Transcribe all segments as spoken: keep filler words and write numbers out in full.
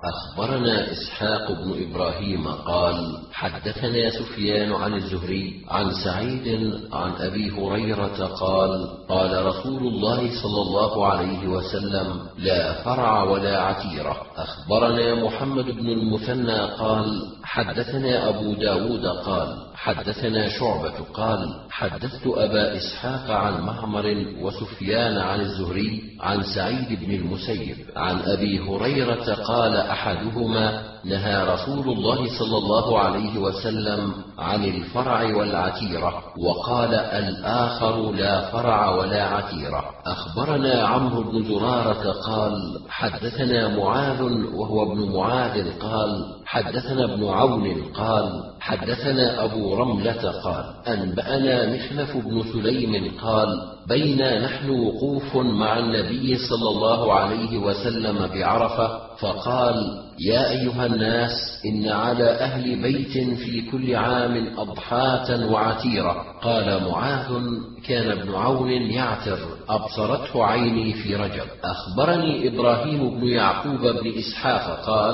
أخبرنا إسحاق بن إبراهيم قال حدثنا سفيان عن الزهري عن سعيد عن أبي هريرة قال قال رسول الله صلى الله عليه وسلم لا فرع ولا عتيرة. أخبرنا محمد بن المثنى قال حدثنا أبو داود قال حدثنا شعبة قال حدثت أبا إسحاق عن معمر وسفيان عن الزهري عن سعيد بن المسيب عن أبي هريرة قال أحدهما نهى رسول الله صلى الله عليه وسلم عن الفرع والعتيرة، وقال الآخر لا فرع ولا عتيرة. أخبرنا عمرو بن زرارة قال حدثنا معاذ وهو ابن معاذ قال حدثنا ابن عون قال حدثنا أبو رملة قال أنبأنا مخلف بن سليم قال بينا نحن وقوف مع النبي صلى الله عليه وسلم بعرفة فقال يا أيها الناس إن على أهل بيت في كل عام أضحاة وعتيرة. قال معاذ كان ابن عون يعتر أبصرته عيني في رجب. أخبرني إبراهيم بن يعقوب بن إسحاق قال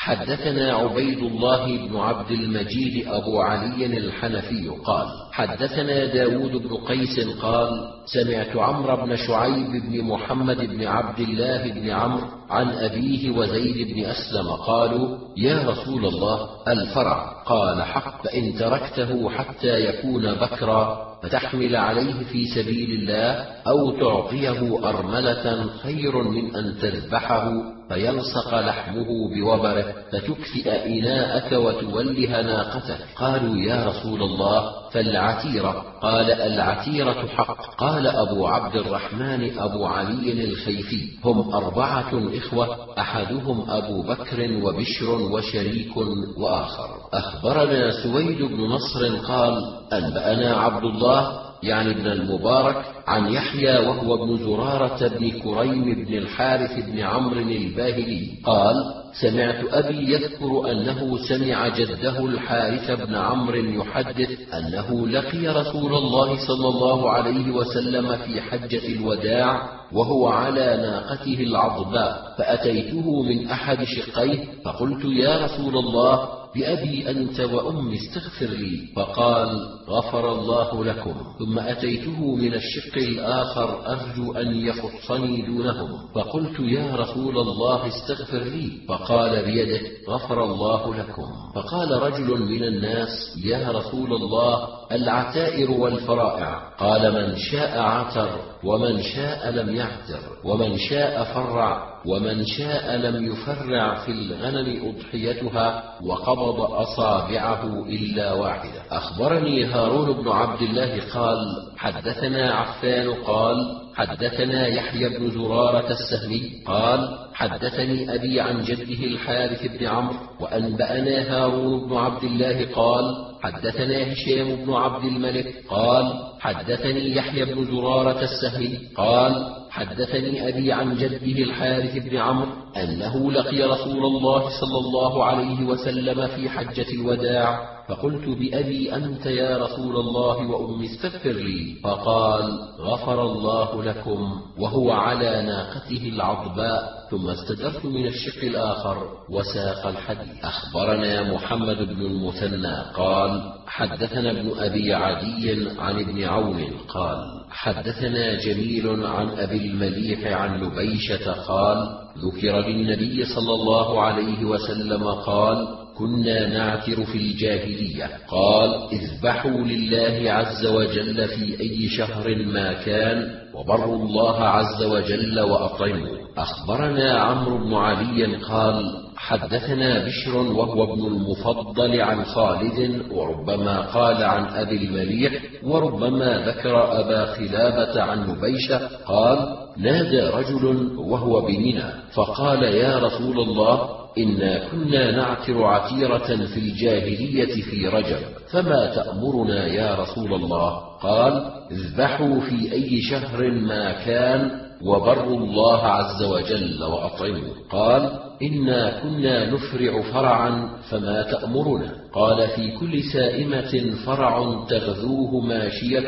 حدثنا عبيد الله بن عبد المجيد أبو علي الحنفي قال حدثنا داود بن قيس قال سمعت عمرو بن شعيب بن محمد بن عبد الله بن عمرو عن أبيه وزيد بن أسلم قالوا يا رسول الله الفرع؟ قال حق، فإن تركته حتى يكون بكرا فتحمل عليه في سبيل الله أو تعطيه أرملة خير من أن تذبحه فيلصق لحمه بوبره فتكفئ إناءك وتوله ناقته. قالوا يا رسول الله فالعتيرة؟ قال العتيرة حق. قال أبو عبد الرحمن أبو علي الخيفي هم أربعة إخوة أحدهم أبو بكر وبشر وشريك وآخر. أخبرنا سويد بن نصر قال أنبأنا عبد الله يعني ابن المبارك عن يحيى وهو ابن زرارة بن كريم بن الحارث بن عمرو الباهلي قال سمعت أبي يذكر أنه سمع جده الحارث بن عمرو يحدث أنه لقي رسول الله صلى الله عليه وسلم في حجة الوداع وهو على ناقته العضباء، فأتيته من أحد شقيه فقلت يا رسول الله بأبي أنت وأمي استغفر لي، فقال غفر الله لكم. ثم أتيته من الشق الآخر أرجو أن يخصني دونهم، فقلت يا رسول الله استغفر لي، فقال بيده غفر الله لكم. فقال رجل من الناس يا رسول الله العتائر والفرائع؟ قال من شاء عتر ومن شاء لم يعتر ومن شاء فرع ومن شاء لم يفرع في الغنم أضحيتها وقبض أصابعه إلا واحدة. أخبرني هارون بن عبد الله قال حدثنا عفان قال حدثنا يحيى بن زرارة السهمي قال حدثني أبي عن جده الحارث بن عمرو وأنبأنا هارون بن عبد الله قال حدثنا هشام بن عبد الملك قال حدثني يحيى بن زرارة السهمي قال حدثني أبي عن جده الحارث بن عمرو أنه لقي رسول الله صلى الله عليه وسلم في حجة الوداع، فقلت بأبي أنت يا رسول الله وأمي استغفر لي، فقال غفر الله لكم وهو على ناقته العضباء. ثم استدرت من الشق الآخر وساق الحديث. أخبرنا محمد بن المثنى قال حدثنا ابن أبي عدي عن ابن عون قال حدثنا جميل عن أبي المليح عن نبيشة قال ذكر للنبي صلى الله عليه وسلم قال كنا نعتر في الجاهلية، قال اذبحوا لله عز وجل في أي شهر ما كان وبروا الله عز وجل وأطعموا. أخبرنا عمرو بن علي قال حدثنا بشر وهو ابن المفضل عن خالد وربما قال عن أبي المليح وربما ذكر أبا خلابة عن نبيشة قال نادى رجل وهو بمنى فقال يا رسول الله إنا كنا نعتر عتيرة في الجاهلية في رجب، فما تأمرنا يا رسول الله؟ قال اذبحوا في أي شهر ما كان وبروا الله عز وجل وأطعموا. قال إنا كنا نفرع فرعا فما تأمرنا؟ قال في كل سائمة فرع تغذوه ماشيتك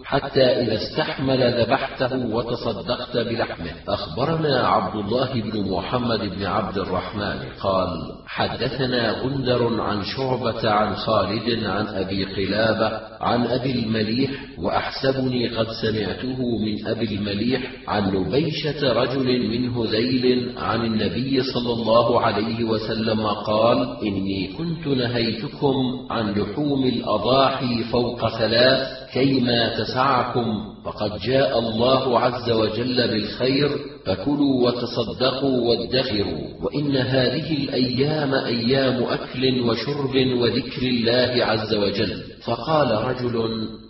حتى إذا استحمل ذبحته وتصدقت بلحمه. أخبرنا عبد الله بن محمد بن عبد الرحمن قال حدثنا غندر عن شعبة عن خالد عن أبي قلابة عن أبي المليح، وأحسبني قد سمعته من أبي المليح عن نبيشة رجل من هذيل عن النبي صلى الله عليه وسلم قال إني كنت نهيتكم عن لحوم الأضاحي فوق ثلاث كيما تسعكم، فقد جاء الله عز وجل بالخير، فكلوا وتصدقوا وادخروا، وإن هذه الأيام أيام أكل وشرب وذكر الله عز وجل. فقال رجل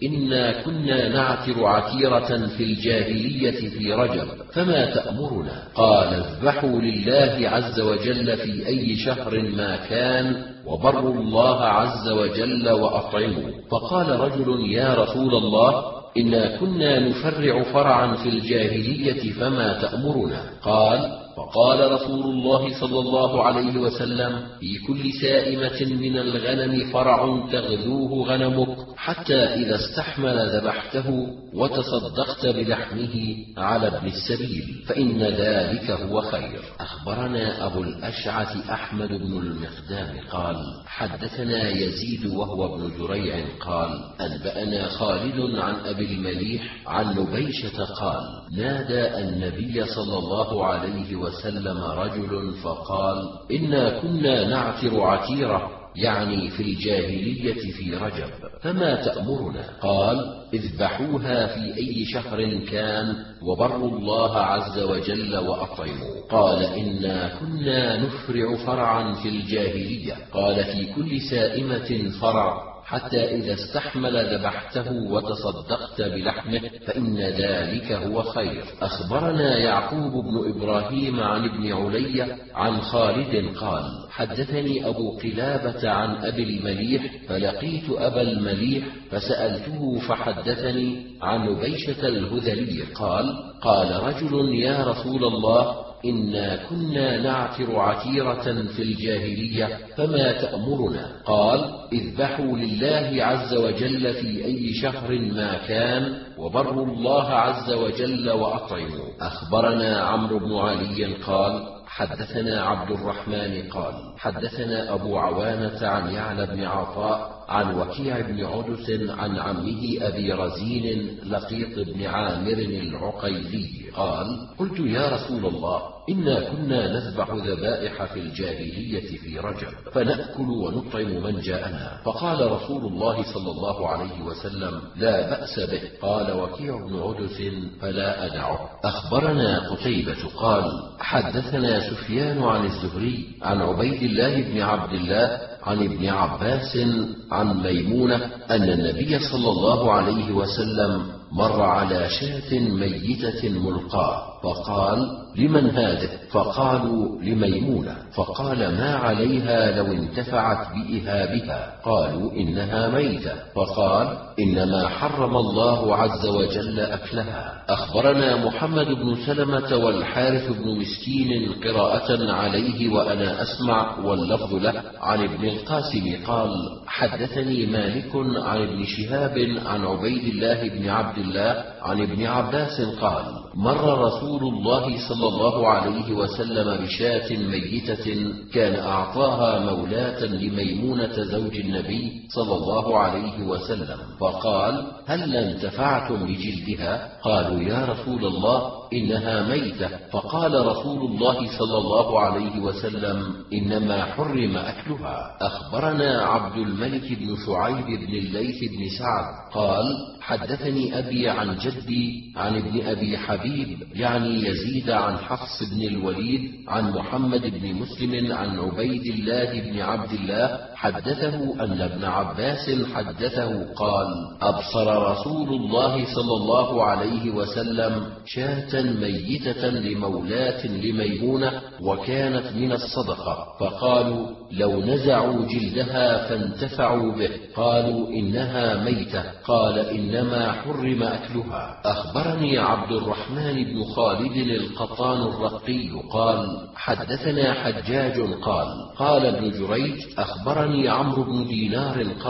إنا كنا نعتر عتيرة في الجاهلية في رجب، فما تأمرنا؟ قال اذبحوا لله عز وجل في أي شهر ما كان، وبروا الله عز وجل وأطعموا. فقال رجل يا رسول الله إنا كنا نفرع فرعا في الجاهلية فما تأمرنا؟ قال فقال رسول الله صلى الله عليه وسلم في كل سائمة من الغنم فرع تغذوه غنمك، حتى إذا استحمل ذبحته وتصدقت بلحمه على ابن السبيل، فإن ذلك هو خير. أخبرنا أبو الأشعث أحمد بن المقدام قال حدثنا يزيد وهو ابن جريع قال أنبأنا خالد عن أبي المليح عن نبيشة قال نادى النبي صلى الله عليه وسلم رجل فقال إنا كنا نعتر عتيرة، يعني في الجاهلية في رجب، فما تأمرنا؟ قال اذبحوها في أي شهر كان، وبروا الله عز وجل وأطعموا. قال إنا كنا نفرع فرعا في الجاهلية. قال في كل سائمة فرع، حتى إذا استحمل ذبحته وتصدقت بلحمه، فإن ذلك هو خير. أخبرنا يعقوب بن إبراهيم عن ابن علي عن خالد قال حدثني أبو قلابة عن أبي المليح، فلقيت أبا المليح فسألته فحدثني عن نبيشة الهذلي قال قال رجل يا رسول الله إنا كنا نعتر عتيرة في الجاهلية، فما تأمرنا؟ قال اذبحوا لله عز وجل في أي شهر ما كان، وبروا الله عز وجل وأطعموا. أخبرنا عمرو بن علي قال حدثنا عبد الرحمن قال حدثنا أبو عوانة عن يعلى بن عطاء عن وكيع بن عدس عن عمه أبي رزين لقيط بن عامر العقيلي قال قلت يا رسول الله إنا كنا نذبح ذبائح في الجاهلية في رجب، فنأكل ونطعم من جاءنا، فقال رسول الله صلى الله عليه وسلم لا بأس به. قال وكيع بن عدس فلا أدعه. أخبرنا قتيبة قال حدثنا سفيان عن الزهري عن عبيد الله بن عبد الله عن ابن عباس عن ميمونة أن النبي صلى الله عليه وسلم مر على شاة ميتة ملقاة، فقال لمن هذه؟ فقالوا لميمونة، فقال ما عليها لو انتفعت بإهابها؟ قالوا إنها ميتة، فقال إنما حرم الله عز وجل أكلها. أخبرنا محمد بن سلمة والحارث بن مسكين قراءة عليه وأنا أسمع واللفظ له عن ابن القاسم قال حدثني مالك عن ابن شهاب عن عبيد الله بن عبد الله عن ابن عباس قال مر رسول الله صلى الله عليه وسلم بشاة ميتة كان أعطاها مولاة لميمونة زوج النبي صلى الله عليه وسلم، فقال هل انتفعتم بجلدها؟ قالوا يا رسول الله إنها ميتة، فقال رسول الله صلى الله عليه وسلم إنما حرم أكلها. أخبرنا عبد الملك بن شعيب بن الليث بن سعد قال حدثني أبي عن جدي عن ابن أبي حبيب يعني يزيد عن حفص بن الوليد عن محمد بن مسلم عن عبيد الله بن عبد الله حدثه أن ابن عباس حدثه قال أبصر رسول الله صلى الله عليه وسلم شاة ميتة لمولاة لميمونة وكانت من الصدقة، فقالوا لو نزعوا جلدها فانتفعوا به، قالوا إنها ميتة، قال إنما حرم أكلها. أخبرني عبد الرحمن بن خالد القطان الرقي قال حدثنا حجاج قال قال ابن جريج أخبرني عمرو بن دينار قال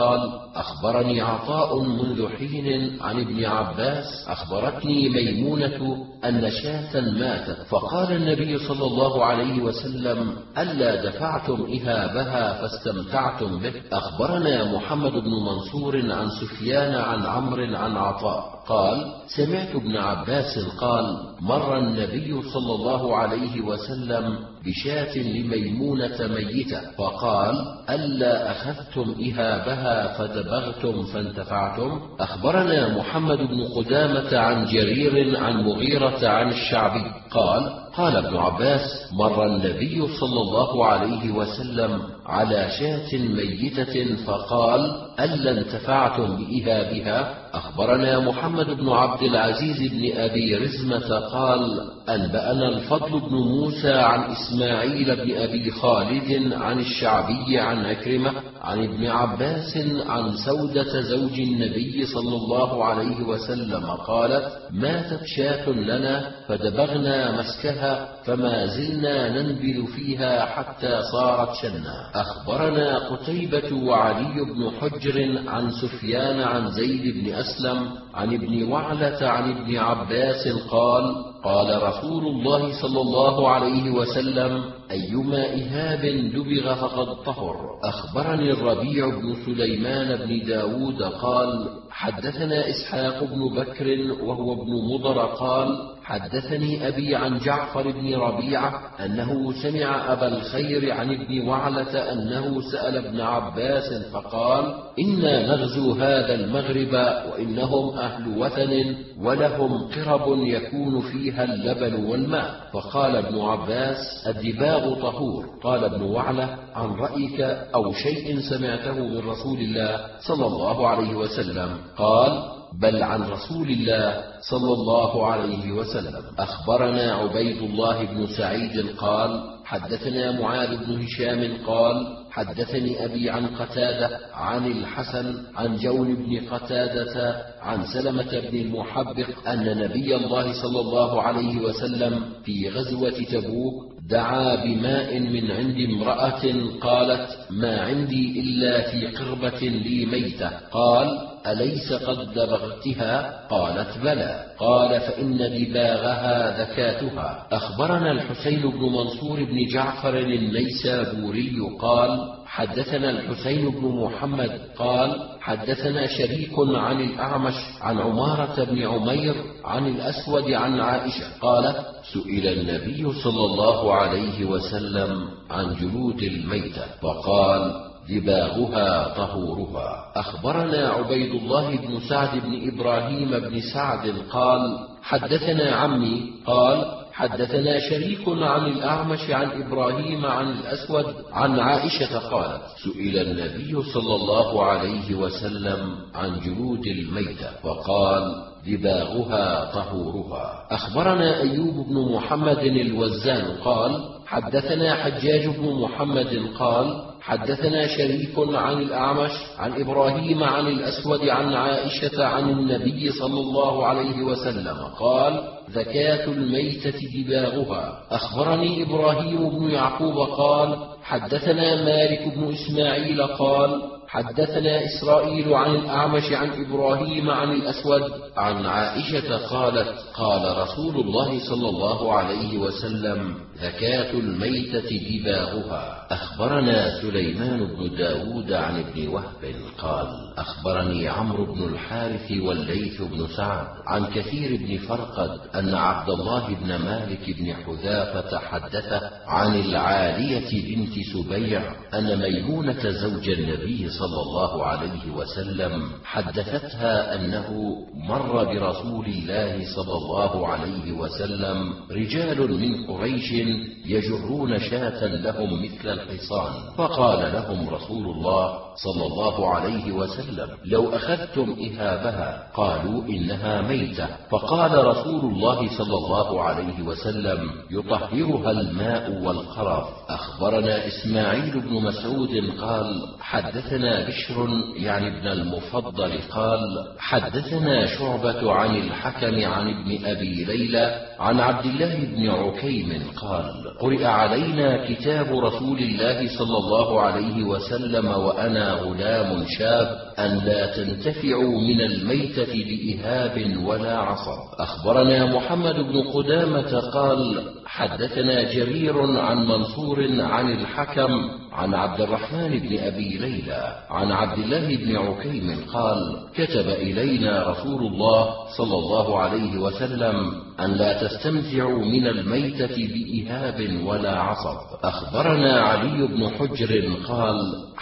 أخبرني عطاء منذ حين عن ابن عباس أخبرتني ميمونة أن شاة ماتت، فقال النبي صلى الله عليه وسلم: ألا دفعتم إهابها فاستمتعتم به. أخبرنا محمد بن منصور عن سفيان عن عمرو عن عطاء قال: سمعت ابن عباس قال: مر النبي صلى الله عليه وسلم بشاة لميمونة ميتة فقال: ألا أخذتم إهابها فدبغتم فانتفعتم؟ أخبرنا محمد بن قدامة عن جرير عن مغيرة عن الشعبي قال: قال ابن عباس: مر النبي صلى الله عليه وسلم على شاة ميتة فقال: ألا انتفعتم بإهابها؟ أخبرنا محمد بن عبد العزيز بن أبي رزمة قال: أنبأنا الفضل بن موسى عن إسماعيل بن أبي خالد عن الشعبي عن عكرمة عن ابن عباس عن سودة زوج النبي صلى الله عليه وسلم قالت: ماتت شاة لنا فدبغنا مسكها فما زلنا ننبذ فيها حتى صارت شنا. أخبرنا قتيبة وعلي بن حجر عن سفيان عن زيد بن أسلم عن ابن وعلة عن ابن عباس قال: قال رسول الله صلى الله عليه وسلم: أيما إهاب دبغ فقد طهر. أخبرني الربيع بن سليمان بن داود قال: حدثنا إسحاق بن بكر وهو ابن مضر قال: حدثني أبي عن جعفر بن ربيعة أنه سمع أبا الخير عن ابن وعلة أنه سأل ابن عباس فقال: إنا نغزو هذا المغرب وإنهم أهل وثن ولهم قرب يكون فيها اللبن والماء. فقال ابن عباس: الدباغ طهور. قال ابن وعلة: عن رأيك أو شيء سمعته من رسول الله صلى الله عليه وسلم؟ قال: بل عن رسول الله صلى الله عليه وسلم. أخبرنا عبيد الله بن سعيد قال: حدثنا معاذ بن هشام قال: حدثني أبي عن قتادة عن الحسن عن جون بن قتادة عن سلمة بن المحبق أن نبي الله صلى الله عليه وسلم في غزوة تبوك دعا بماء من عند امرأة قالت: ما عندي إلا في قربة لي ميتة. قال: أليس قد دبغتها؟ قالت: بلى. قال: فإن دباغها ذكاتها. أخبرنا الحسين بن منصور بن جعفر النيسابوري قال: حدثنا الحسين بن محمد قال: حدثنا شريك عن الأعمش عن عمارة بن عمير عن الأسود عن عائشة قالت: سئل النبي صلى الله عليه وسلم عن جلود الميتة فقال: دباغها طهورها. أخبرنا عبيد الله بن سعد بن إبراهيم بن سعد قال: حدثنا عمي قال: حدثنا شريك عن الأعمش عن إبراهيم عن الأسود عن عائشة قالت: سئل النبي صلى الله عليه وسلم عن جلود الميتة فقال: دباغها طهورها. أخبرنا أيوب بن محمد الوزان قال: حدثنا حجاج بن محمد قال: حدثنا شريك عن الأعمش عن إبراهيم عن الأسود عن عائشة عن النبي صلى الله عليه وسلم قال: زكاة الميتة دباغها. أخبرني إبراهيم بن يعقوب قال: حدثنا مالك بن إسماعيل قال: حدثنا إسرائيل عن الأعمش عن إبراهيم عن الأسود عن عائشة قالت: قال رسول الله صلى الله عليه وسلم: زكاة الميتة دباغها. أخبرنا سليمان بن داود عن ابن وهب قال: أخبرني عمرو بن الحارث والليث بن سعد عن كثير بن فرقد أن عبد الله بن مالك بن حذافة حدث عن العالية بنت سبيع أن ميمونة زوج النبي صلى الله عليه وسلم حدثتها أنه مر برسول الله صلى الله عليه وسلم رجال من قريش يجرون شاة لهم مثل الحصان، فقال لهم رسول الله صلى الله عليه وسلم: لو أخذتم إهابها. قالوا: إنها ميتة. فقال رسول الله صلى الله عليه وسلم: يطهرها الماء والقرف. أخبرنا إسماعيل بن مسعود قال: حدثنا بشر يعني ابن المفضل قال: حدثنا شعبة عن الحكم عن ابن أبي ليلى عن عبد الله بن عكيم قال: قرئ علينا كتاب رسول الله صلى الله عليه وسلم وأنا أخبرنا غلام شاب أن لا تنتفعوا من الميتة بإهاب ولا عصب. أخبرنا محمد بن قدامة قال حدثنا جرير عن منصور عن الحكم عن عبد الرحمن بن أبي ليلى عن عبد الله بن عكيم قال كتب إلينا رسول الله صلى الله عليه وسلم أن لا تستمتعوا من الميتة بإهاب ولا عصب. أخبرنا علي بن حجر قال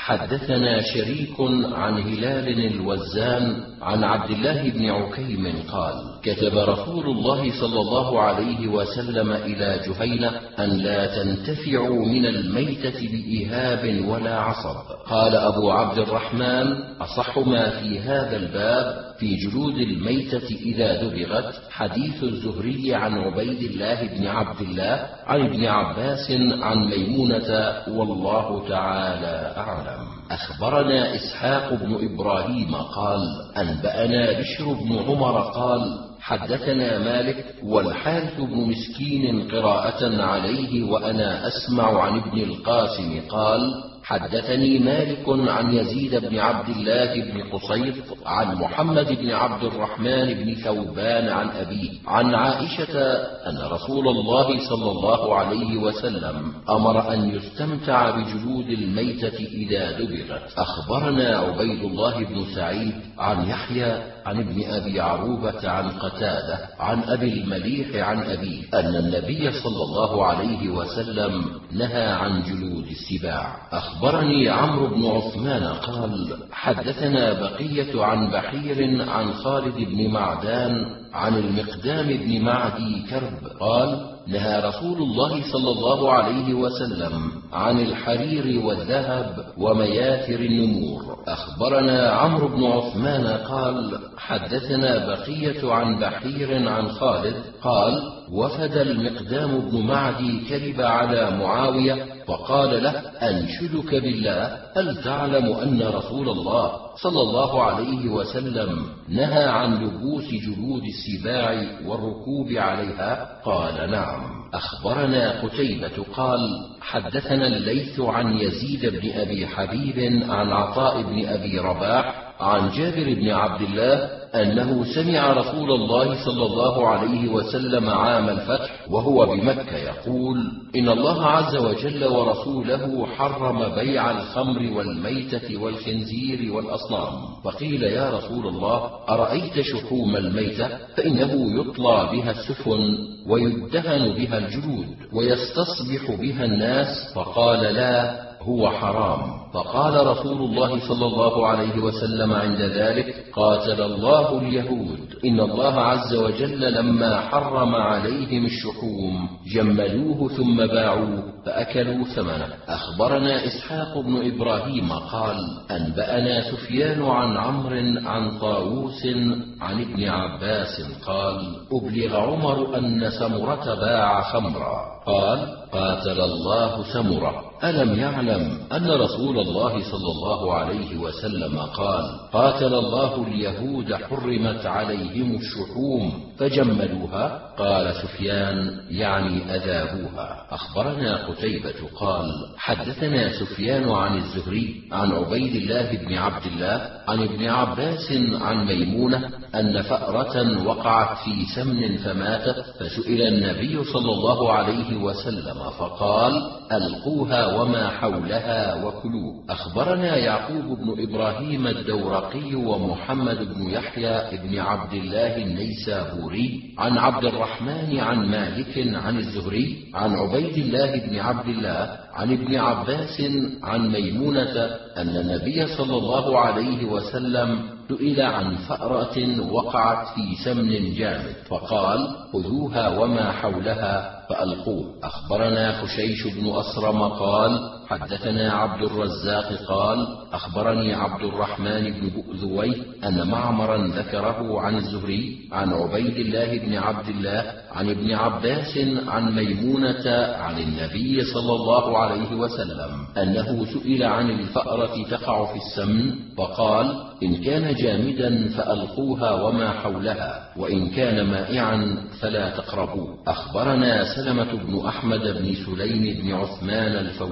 حدثنا شريك عن هلال الوزان عن عبد الله بن عكيم قال كتب رسول الله صلى الله عليه وسلم إلى جهينة أن لا تنتفعوا من الميتة بإهاب ولا عصب. قال أبو عبد الرحمن أصح ما في هذا الباب في جلود الميتة إذا دبغت حديث الزهري عن عبيد الله بن عبد الله عن ابن عباس عن ميمونة والله تعالى أعلم. أخبرنا إسحاق بن إبراهيم قال أنبأنا بشر بن عمر قال حدثنا مالك والحارث بن مسكين قراءة عليه وأنا أسمع عن ابن القاسم قال حدثني مالك عن يزيد بن عبد الله بن قصيط عن محمد بن عبد الرحمن بن ثوبان عن أبيه عن عائشة أن رسول الله صلى الله عليه وسلم أمر أن يستمتع بجلود الميتة إذا دبغت. أخبرنا عبيد الله بن سعيد عن يحيى عن ابن أبي عروبة عن قتادة عن أبي المليح عن أبيه أن النبي صلى الله عليه وسلم نهى عن جلود السباع. أخبرني عمرو بن عثمان قال حدثنا بقية عن بحير عن خالد بن معدان عن المقدام بن معدي كرب قال نهى رسول الله صلى الله عليه وسلم عن الحرير والذهب ومياثر النمور. أخبرنا عمرو بن عثمان قال حدثنا بقية عن بحير عن خالد قال وفد المقدام بن معدي كذب على معاوية فقال له أنشدك بالله هل تعلم أن رسول الله صلى الله عليه وسلم نهى عن لبوس جلود السباع والركوب عليها؟ قال نعم. أخبرنا قتيبة قال حدثنا الليث عن يزيد بن أبي حبيب عن عطاء بن أبي رباح عن جابر بن عبد الله أنه سمع رسول الله صلى الله عليه وسلم عام الفتح وهو بمكة يقول إن الله عز وجل ورسوله حرم بيع الخمر والميتة والخنزير والأصنام. فقيل يا رسول الله أرأيت شحوم الميتة فإنه يطلى بها السفن ويدهن بها الجلود ويستصبح بها الناس. فقال لا هو حرام. فقال رسول الله صلى الله عليه وسلم عند ذلك قاتل الله اليهود إن الله عز وجل لما حرم عليهم الشحوم جملوه ثم باعوه فأكلوا ثمنه. أخبرنا إسحاق بن إبراهيم قال أنبأنا سفيان عن عمرو عن طاووس عن ابن عباس قال أبلغ عمر أن سمرة باع خمرا قال قاتل الله سمرة ألم يعلم أن رسول الله صلى الله عليه وسلم قال قاتل الله اليهود حرمت عليهم الشحوم فجملوها؟ قال سفيان يعني أذابوها. أخبرنا قتيبة قال حدثنا سفيان عن الزهري عن عبيد الله بن عبد الله عن ابن عباس عن ميمونة أن فأرة وقعت في سمن فماتت فسئل النبي صلى الله عليه وسلم فقال ألقوها وما حولها وكلوه. أخبرنا يعقوب بن إبراهيم الدورقي ومحمد بن يحيى بن عبد الله النيسابوري عن عبد الرحمن عن مالك عن الزهري عن عبيد الله بن عبد الله عن ابن عباس عن ميمونة أن النبي صلى الله عليه وسلم سئل عن فأرة وقعت في سمن جامد فقال خذوها وما حولها فألقوه. أخبرنا خشيش بن أسرم قال حدثنا عبد الرزاق قال أخبرني عبد الرحمن بن بؤذوي أن معمرا ذكره عن الزهري عن عبيد الله بن عبد الله عن ابن عباس عن ميمونة عن النبي صلى الله عليه وسلم أنه سئل عن الفأرة تقع في السمن فقال إن كان جامدا فألقوها وما حولها وإن كان مائعا فلا تقربوه. أخبرنا سلمة بن أحمد بن سليم بن عثمان الفوزي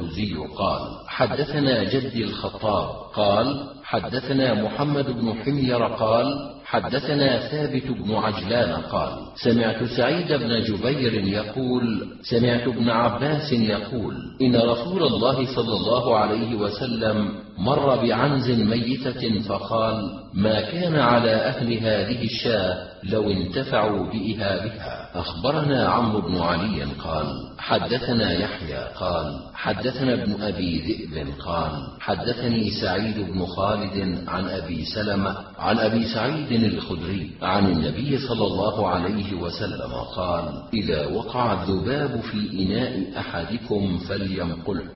قال حدثنا جدي الخطاب قال حدثنا محمد بن حمير قال حدثنا ثابت بن عجلان قال سمعت سعيد بن جبير يقول سمعت ابن عباس يقول إن رسول الله صلى الله عليه وسلم مر بعنز ميتة فقال ما كان على أهل هذه الشاة لو انتفعوا بإهابها. أخبرنا عمرو بن علي قال حدثنا يحيى قال حدثنا ابن أبي ذئب قال حدثني سعيد بن خالد عن أبي سلمة عن أبي سعيد الخدري عن النبي صلى الله عليه وسلم قال إذا وقع الذباب في إناء أحدكم فلينقله